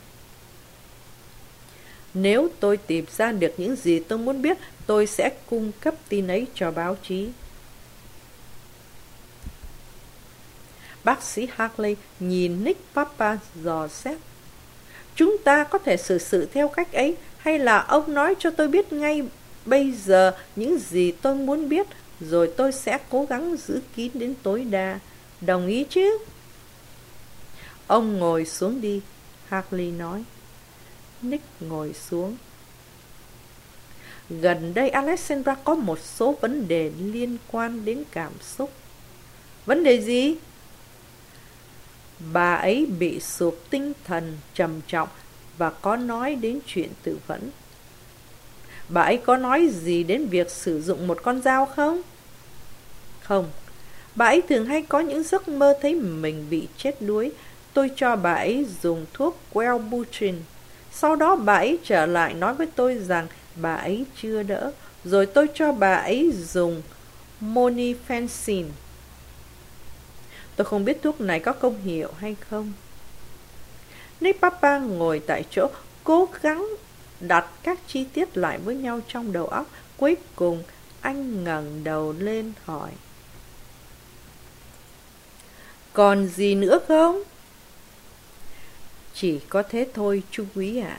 Nếu tôi tìm ra được những gì tôi muốn biết, tôi sẽ cung cấp tin ấy cho báo chí. Bác sĩ Hartley nhìn Nick Papa dò xét. Chúng ta có thể xử sự theo cách ấy, hay là ông nói cho tôi biết ngay bây giờ những gì tôi muốn biết, rồi tôi sẽ cố gắng giữ kín đến tối đa. Đồng ý chứ? Ông ngồi xuống đi, Hartley nói. Nick ngồi xuống. Gần đây Alexandra có một số vấn đề liên quan đến cảm xúc. Vấn đề gì? Bà ấy bị sụp tinh thần trầm trọng và có nói đến chuyện tự vẫn. Bà ấy có nói gì đến việc sử dụng một con dao không? Không. Bà ấy thường hay có những giấc mơ thấy mình bị chết đuối. Tôi cho bà ấy dùng thuốc Wellbutrin. Sau đó bà ấy trở lại nói với tôi rằng bà ấy chưa đỡ. Rồi tôi cho bà ấy dùng Monifensin. Tôi không biết thuốc này có công hiệu hay không. Nick Papa ngồi tại chỗ, cố gắng đặt các chi tiết lại với nhau trong đầu óc. Cuối cùng, anh ngẩng đầu lên hỏi. Còn gì nữa không? Chỉ có thế thôi, Trung úy ạ.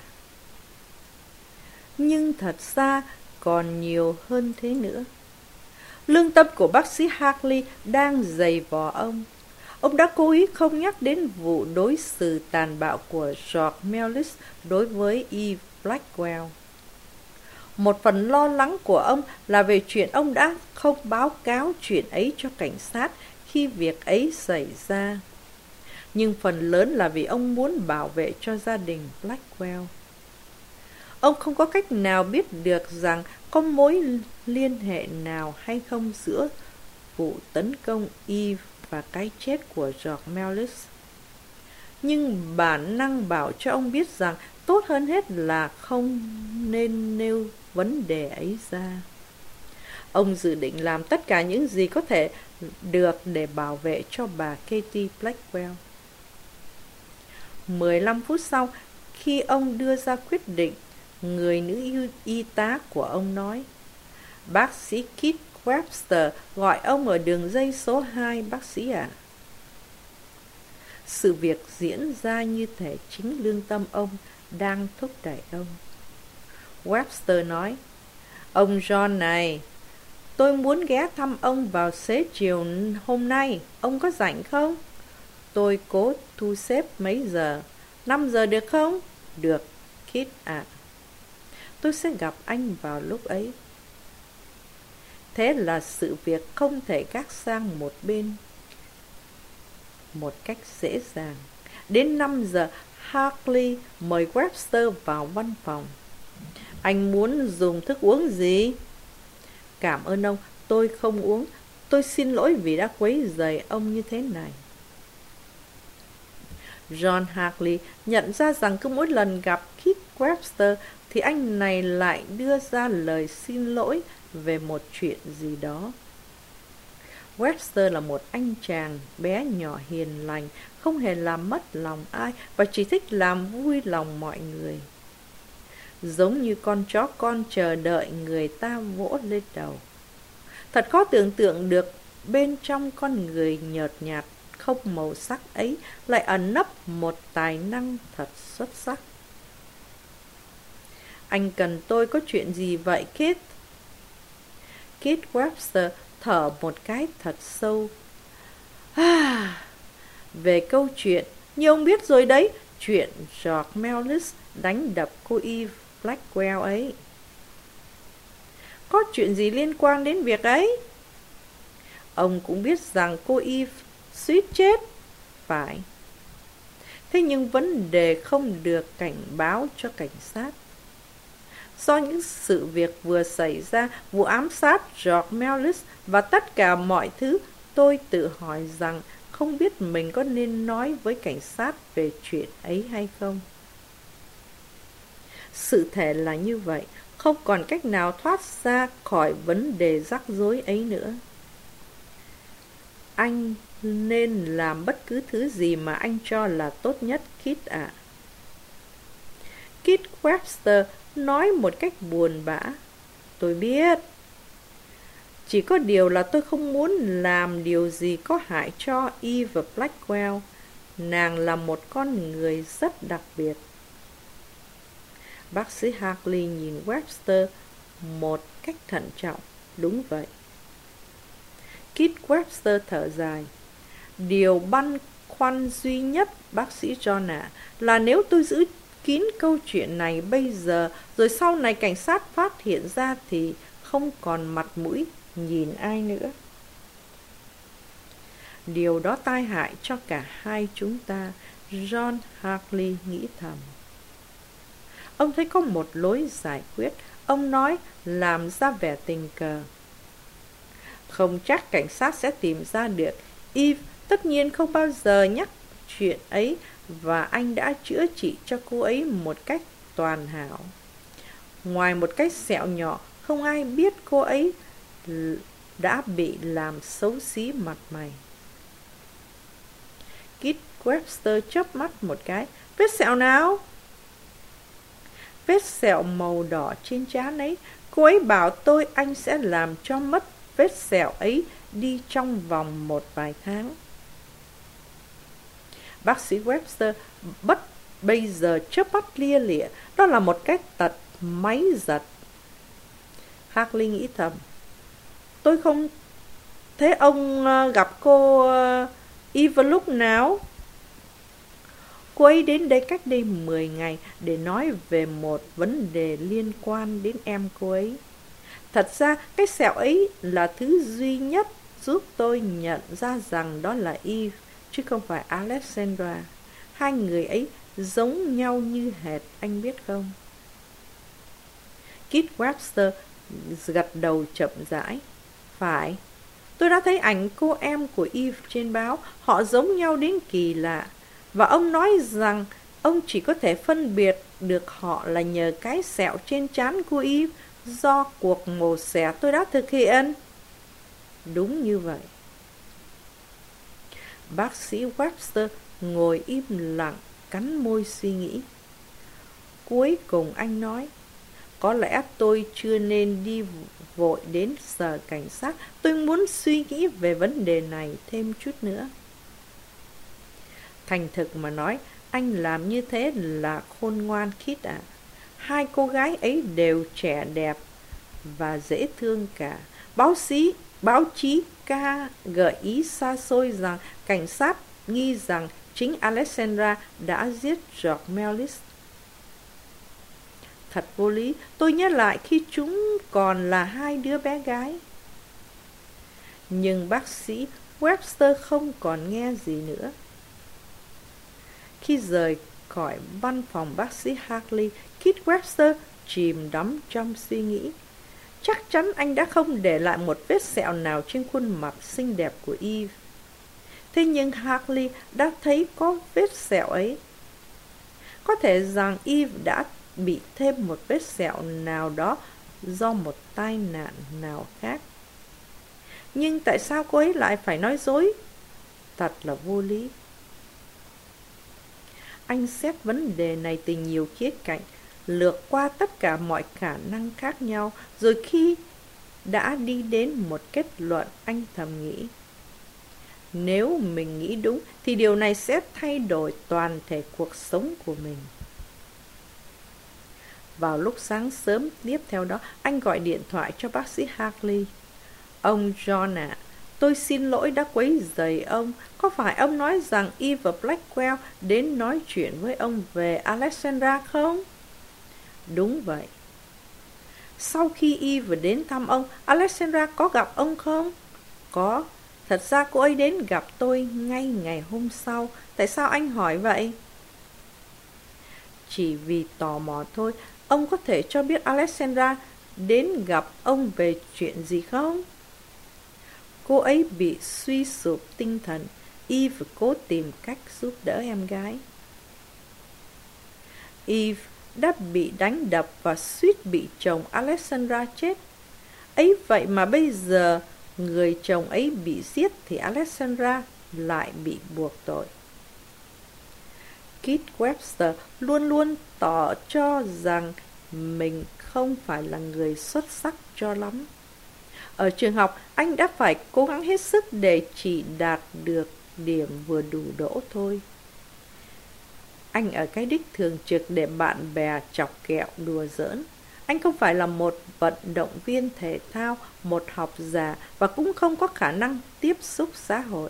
Nhưng thật ra còn nhiều hơn thế nữa. Lương tâm của bác sĩ Hartley đang giày vò ông. Ông đã cố ý không nhắc đến vụ đối xử tàn bạo của George Melis đối với Eve Blackwell. Một phần lo lắng của ông là về chuyện ông đã không báo cáo chuyện ấy cho cảnh sát khi việc ấy xảy ra. Nhưng phần lớn là vì ông muốn bảo vệ cho gia đình Blackwell. Ông không có cách nào biết được rằng có mối liên hệ nào hay không giữa vụ tấn công Eve và cái chết của George Melis. Nhưng bản năng bảo cho ông biết rằng tốt hơn hết là không nên nêu vấn đề ấy ra. Ông dự định làm tất cả những gì có thể được để bảo vệ cho bà Katie Blackwell. mười lăm phút sau, khi ông đưa ra quyết định, người nữ y tá của ông nói, bác sĩ Kit Webster gọi ông ở đường dây số hai, bác sĩ ạ. À. Sự việc diễn ra như thể chính lương tâm ông đang thúc đẩy ông. Webster nói, ông John này, tôi muốn ghé thăm ông vào xế chiều hôm nay, ông có rảnh không? Tôi cố thu xếp mấy giờ, năm giờ được không? Được, Kit ạ. À. Tôi sẽ gặp anh vào lúc ấy. Thế là sự việc không thể gác sang một bên một cách dễ dàng. Đến năm giờ, Hartley mời Webster vào văn phòng. Anh muốn dùng thức uống gì? Cảm ơn ông, tôi không uống. Tôi xin lỗi vì đã quấy rầy ông như thế này. John Hartley nhận ra rằng cứ mỗi lần gặp Kit Webster thì anh này lại đưa ra lời xin lỗi về một chuyện gì đó. Webster là một anh chàng bé nhỏ hiền lành, không hề làm mất lòng ai và chỉ thích làm vui lòng mọi người. Giống như con chó con chờ đợi người ta vỗ lên đầu. Thật khó tưởng tượng được bên trong con người nhợt nhạt không màu sắc ấy lại ẩn nấp một tài năng thật xuất sắc. Anh cần tôi có chuyện gì vậy, Kit? Kit Webster thở một cái thật sâu. À, về câu chuyện, như ông biết rồi đấy, chuyện George Mellis đánh đập cô Eve Blackwell ấy. Có chuyện gì liên quan đến việc ấy? Ông cũng biết rằng cô Eve suýt chết, phải. Thế nhưng vấn đề không được cảnh báo cho cảnh sát. Do những sự việc vừa xảy ra, vụ ám sát George Mellis và tất cả mọi thứ, tôi tự hỏi rằng không biết mình có nên nói với cảnh sát về chuyện ấy hay không. Sự thể là như vậy, không còn cách nào thoát ra khỏi vấn đề rắc rối ấy nữa. Anh nên làm bất cứ thứ gì mà anh cho là tốt nhất, Kit ạ. À. Kit Webster nói một cách buồn bã. Tôi biết. Chỉ có điều là tôi không muốn làm điều gì có hại cho Eve Blackwell. Nàng là một con người rất đặc biệt. Bác sĩ Hartley nhìn Webster một cách thận trọng. Đúng vậy. Kit Webster thở dài. Điều băn khoăn duy nhất, bác sĩ John ạ, là nếu tôi giữ kín câu chuyện này bây giờ, rồi sau này cảnh sát phát hiện ra thì không còn mặt mũi nhìn ai nữa. Điều đó tai hại cho cả hai chúng ta, John Hartley nghĩ thầm. Ông thấy có một lối giải quyết. Ông nói làm ra vẻ tình cờ. Không chắc cảnh sát sẽ tìm ra được. Eve tất nhiên không bao giờ nhắc chuyện ấy, và anh đã chữa trị cho cô ấy một cách toàn hảo. Ngoài một cái sẹo nhỏ, không ai biết cô ấy đã bị làm xấu xí mặt mày. Kit Webster chớp mắt một cái. Vết sẹo nào? Vết sẹo màu đỏ trên trán ấy. Cô ấy bảo tôi anh sẽ làm cho mất vết sẹo ấy đi trong vòng một vài tháng. Bác sĩ Webster bất bây giờ chớp mắt lia lịa. Đó là một cái tật máy giật. Hartley nghĩ thầm. Tôi không thế ông gặp cô Eve lúc nào? Cô ấy đến đây cách đây mười ngày để nói về một vấn đề liên quan đến em cô ấy. Thật ra cái sẹo ấy là thứ duy nhất giúp tôi nhận ra rằng đó là Eve, chứ không phải Alexandra. Hai người ấy giống nhau như hệt, anh biết không? Kit Webster gật đầu chậm rãi. Phải, tôi đã thấy ảnh cô em của Eve trên báo. Họ giống nhau đến kỳ lạ. Và ông nói rằng ông chỉ có thể phân biệt được họ là nhờ cái sẹo trên trán của Eve do cuộc mổ xẻ tôi đã thực hiện. Đúng như vậy. Bác sĩ Webster ngồi im lặng, cắn môi suy nghĩ. Cuối cùng anh nói, có lẽ tôi chưa nên đi vội đến sở cảnh sát. Tôi muốn suy nghĩ về vấn đề này thêm chút nữa. Thành thực mà nói, anh làm như thế là khôn ngoan, Kit ạ. À. Hai cô gái ấy đều trẻ đẹp và dễ thương cả. Báo chí, báo chí ca gợi ý xa xôi rằng cảnh sát nghi rằng chính Alexandra đã giết George Mellis. Thật vô lý, tôi nhớ lại khi chúng còn là hai đứa bé gái. Nhưng bác sĩ Webster không còn nghe gì nữa. Khi rời khỏi văn phòng bác sĩ Hartley, Kit Webster chìm đắm trong suy nghĩ. Chắc chắn anh đã không để lại một vết sẹo nào trên khuôn mặt xinh đẹp của Eve. Thế nhưng Hartley đã thấy có vết sẹo ấy. Có thể rằng Eve đã bị thêm một vết sẹo nào đó do một tai nạn nào khác. Nhưng tại sao cô ấy lại phải nói dối? Thật là vô lý. Anh xét vấn đề này từ nhiều khía cạnh, lược qua tất cả mọi khả năng khác nhau, rồi khi đã đi đến một kết luận, anh thầm nghĩ. Nếu mình nghĩ đúng thì điều này sẽ thay đổi toàn thể cuộc sống của mình. Vào lúc sáng sớm tiếp theo đó, anh gọi điện thoại cho bác sĩ Hartley. Ông John ạ, à, tôi xin lỗi đã quấy rầy ông. Có phải ông nói rằng Eve Blackwell đến nói chuyện với ông về Alexandra không? Đúng vậy. Sau khi Eve đến thăm ông, Alexandra có gặp ông không? Có. Thật ra cô ấy đến gặp tôi ngay ngày hôm sau. Tại sao anh hỏi vậy? Chỉ vì tò mò thôi. Ông có thể cho biết Alexandra đến gặp ông về chuyện gì không? Cô ấy bị suy sụp tinh thần. Eve cố tìm cách giúp đỡ em gái. Eve đã bị đánh đập và suýt bị chồng Alexandra chết. Ấy vậy mà bây giờ người chồng ấy bị giết thì Alexandra lại bị buộc tội. Kit Webster luôn luôn tỏ cho rằng mình không phải là người xuất sắc cho lắm. Ở trường học, anh đã phải cố gắng hết sức để chỉ đạt được điểm vừa đủ đỗ thôi. Anh ở cái đích thường trực để bạn bè chọc ghẹo đùa giỡn. Anh không phải là một vận động viên thể thao, một học giả và cũng không có khả năng tiếp xúc xã hội.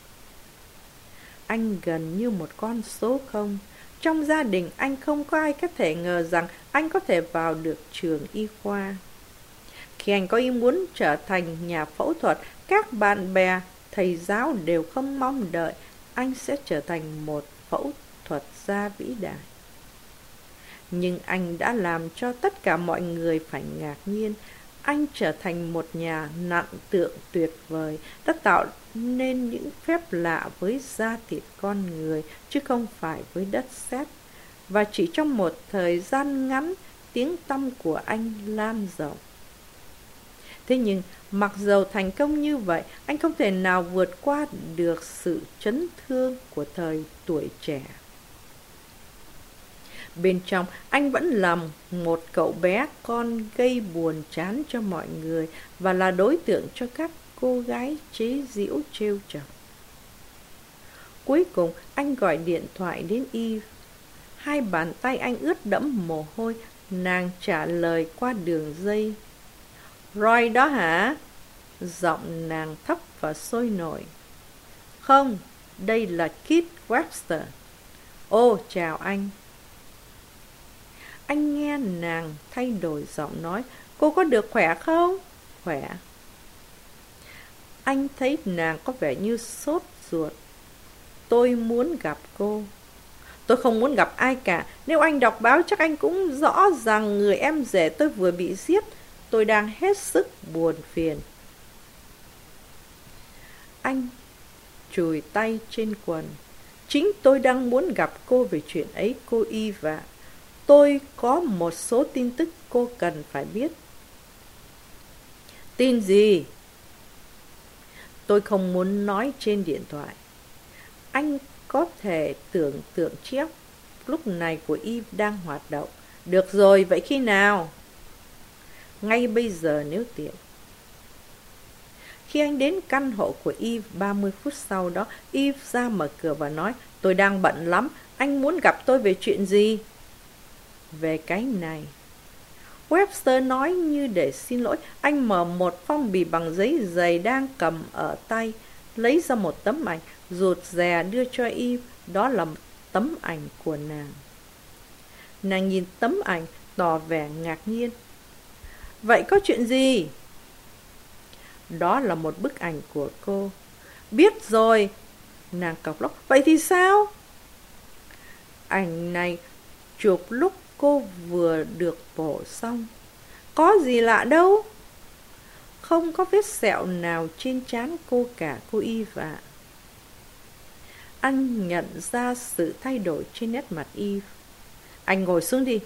Anh gần như một con số không. Trong gia đình anh không có ai có thể ngờ rằng anh có thể vào được trường y khoa. Khi anh có ý muốn trở thành nhà phẫu thuật, các bạn bè, thầy giáo đều không mong đợi anh sẽ trở thành một phẫu thuật gia vĩ đại. Nhưng anh đã làm cho tất cả mọi người phải ngạc nhiên. Anh trở thành một nhà nặn tượng tuyệt vời, đã tạo nên những phép lạ với da thịt con người, chứ không phải với đất sét. Và chỉ trong một thời gian ngắn, tiếng tăm của anh lan rộng. Thế nhưng, mặc dầu thành công như vậy, anh không thể nào vượt qua được sự chấn thương của thời tuổi trẻ. Bên trong, anh vẫn là một cậu bé con gây buồn chán cho mọi người và là đối tượng cho các cô gái chế giễu trêu chọc. Cuối cùng, anh gọi điện thoại đến Eve. Hai bàn tay anh ướt đẫm mồ hôi, nàng trả lời qua đường dây. Roy đó hả? Giọng nàng thấp và sôi nổi. Không, đây là Kit Webster. Ô, chào anh. Anh nghe nàng thay đổi giọng nói. Cô có được khỏe không? Khỏe. Anh thấy nàng có vẻ như sốt ruột. Tôi muốn gặp cô. Tôi không muốn gặp ai cả. Nếu anh đọc báo chắc anh cũng rõ rằng người em rể tôi vừa bị giết. Tôi đang hết sức buồn phiền. Anh chùi tay trên quần. Chính tôi đang muốn gặp cô về chuyện ấy, cô Eva. Tôi có một số tin tức cô cần phải biết. Tin gì? Tôi không muốn nói trên điện thoại. Anh có thể tưởng tượng chiếc lúc này của Eve đang hoạt động. Được rồi, vậy khi nào? Ngay bây giờ nếu tiện. Khi anh đến căn hộ của Eve ba mươi phút sau đó, Eve ra mở cửa và nói, tôi đang bận lắm, anh muốn gặp tôi về chuyện gì? Về cái này. Webster nói như để xin lỗi. Anh mở một phong bì bằng giấy dày đang cầm ở tay, lấy ra một tấm ảnh, rụt rè đưa cho Eve. Đó là tấm ảnh của nàng. Nàng nhìn tấm ảnh, tỏ vẻ ngạc nhiên. Vậy có chuyện gì? Đó là một bức ảnh của cô. Biết rồi. Nàng cọc lóc. Vậy thì sao? Ảnh này chụp lúc cô vừa được bổ xong. Có gì lạ đâu. Không có vết sẹo nào trên trán cô cả, cô Eva. Anh nhận ra sự thay đổi trên nét mặt Eve. Anh ngồi xuống đi.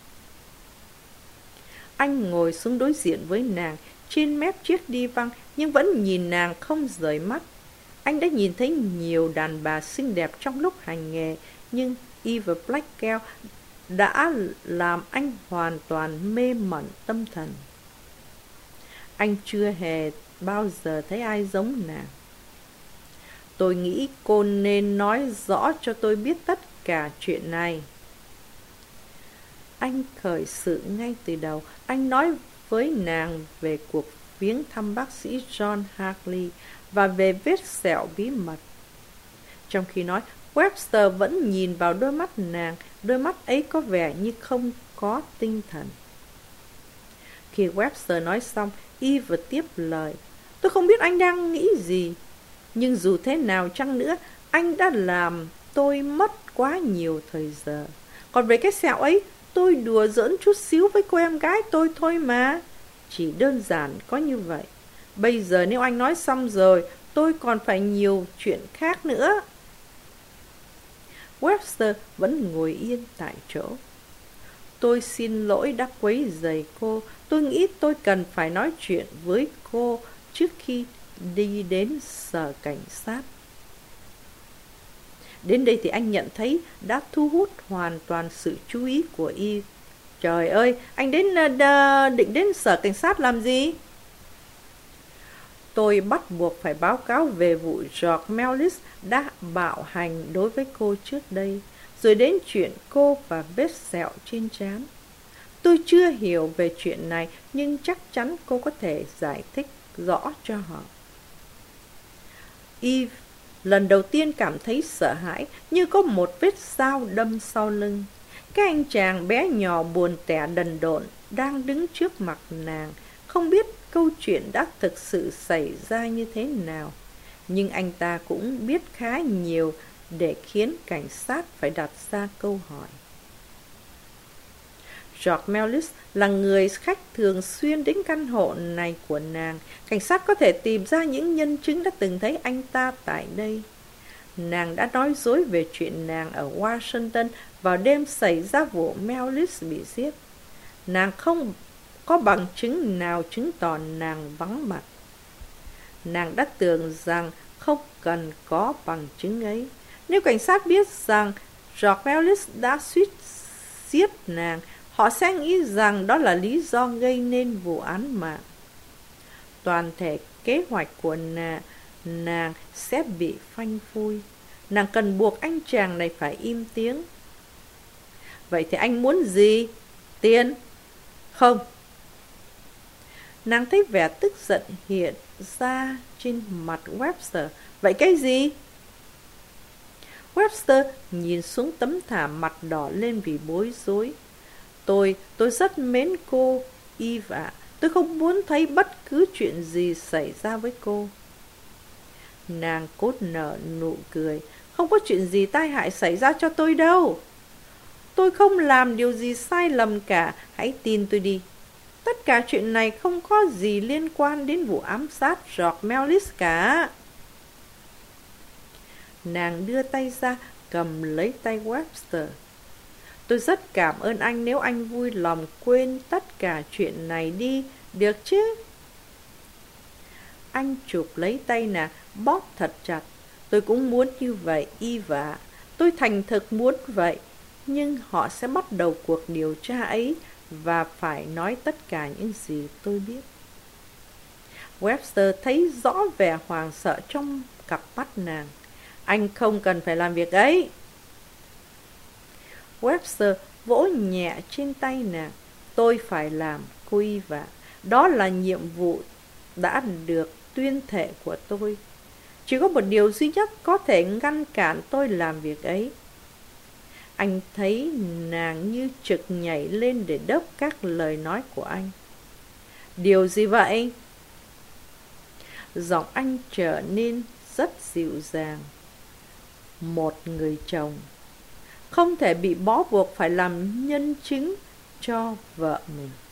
Anh ngồi xuống đối diện với nàng, trên mép chiếc đi văng, nhưng vẫn nhìn nàng không rời mắt. Anh đã nhìn thấy nhiều đàn bà xinh đẹp trong lúc hành nghề, nhưng Eve Blackwell đã làm anh hoàn toàn mê mẩn tâm thần. Anh chưa hề bao giờ thấy ai giống nàng. Tôi nghĩ cô nên nói rõ cho tôi biết tất cả chuyện này. Anh khởi sự ngay từ đầu. Anh nói với nàng về cuộc viếng thăm bác sĩ John Hartley và về vết sẹo bí mật. Trong khi nói, Webster vẫn nhìn vào đôi mắt nàng. Đôi mắt ấy có vẻ như không có tinh thần. Khi Webster nói xong, Eve tiếp lời. Tôi không biết anh đang nghĩ gì, nhưng dù thế nào chăng nữa, anh đã làm tôi mất quá nhiều thời giờ. Còn về cái sẹo ấy, tôi đùa giỡn chút xíu với cô em gái tôi thôi mà. Chỉ đơn giản có như vậy. Bây giờ nếu anh nói xong rồi, tôi còn phải nhiều chuyện khác nữa. Webster vẫn ngồi yên tại chỗ. Tôi xin lỗi đã quấy rầy cô. Tôi nghĩ tôi cần phải nói chuyện với cô trước khi đi đến sở cảnh sát. Đến đây thì anh nhận thấy đã thu hút hoàn toàn sự chú ý của y. Trời ơi, anh đến uh, định đến sở cảnh sát làm gì? Tôi bắt buộc phải báo cáo về vụ George Mellis đã bạo hành đối với cô trước đây, rồi đến chuyện cô và vết sẹo trên trán. Tôi chưa hiểu về chuyện này, nhưng chắc chắn cô có thể giải thích rõ cho họ. Eve lần đầu tiên cảm thấy sợ hãi, như có một vết dao đâm sau lưng. Cái anh chàng bé nhỏ buồn tẻ đần độn đang đứng trước mặt nàng, không biết câu chuyện đã thực sự xảy ra như thế nào. Nhưng anh ta cũng biết khá nhiều để khiến cảnh sát phải đặt ra câu hỏi. George Mellis là người khách thường xuyên đến căn hộ này của nàng. Cảnh sát có thể tìm ra những nhân chứng đã từng thấy anh ta tại đây. Nàng đã nói dối về chuyện nàng ở Washington vào đêm xảy ra vụ Mellis bị giết. Nàng không có bằng chứng nào chứng tỏ nàng vắng mặt. Nàng đã tưởng rằng không cần có bằng chứng ấy. Nếu cảnh sát biết rằng George Mellis đã suýt giết nàng, họ sẽ nghĩ rằng đó là lý do gây nên vụ án mạng. Toàn thể kế hoạch của nàng, nàng sẽ bị phanh phui. Nàng cần buộc anh chàng này phải im tiếng. Vậy thì anh muốn gì? Tiền? Không. Nàng thấy vẻ tức giận hiện ra trên mặt Webster. Vậy cái gì? Webster nhìn xuống tấm thảm, mặt đỏ lên vì bối rối. Tôi, tôi rất mến cô, Eve ạ. Tôi không muốn thấy bất cứ chuyện gì xảy ra với cô. Nàng cốt nở nụ cười. Không có chuyện gì tai hại xảy ra cho tôi đâu. Tôi không làm điều gì sai lầm cả, hãy tin tôi đi. Tất cả chuyện này không có gì liên quan đến vụ ám sát George Mellis cả. Nàng đưa tay ra, cầm lấy tay Webster. Tôi rất cảm ơn anh nếu anh vui lòng quên tất cả chuyện này đi, được chứ? Anh chụp lấy tay nàng, bóp thật chặt. Tôi cũng muốn như vậy, Eve ạ. Tôi thành thực muốn vậy. Nhưng họ sẽ bắt đầu cuộc điều tra ấy và phải nói tất cả những gì tôi biết. Webster thấy rõ vẻ hoảng sợ trong cặp mắt nàng. Anh không cần phải làm việc ấy. Webster vỗ nhẹ trên tay nàng. Tôi phải làm, cô Eva. Đó là nhiệm vụ đã được tuyên thệ của tôi. Chỉ có một điều duy nhất có thể ngăn cản tôi làm việc ấy. Anh thấy nàng như trực nhảy lên để đốc các lời nói của anh. Điều gì vậy? Giọng anh trở nên rất dịu dàng. Một người chồng không thể bị bó buộc phải làm nhân chứng cho vợ mình.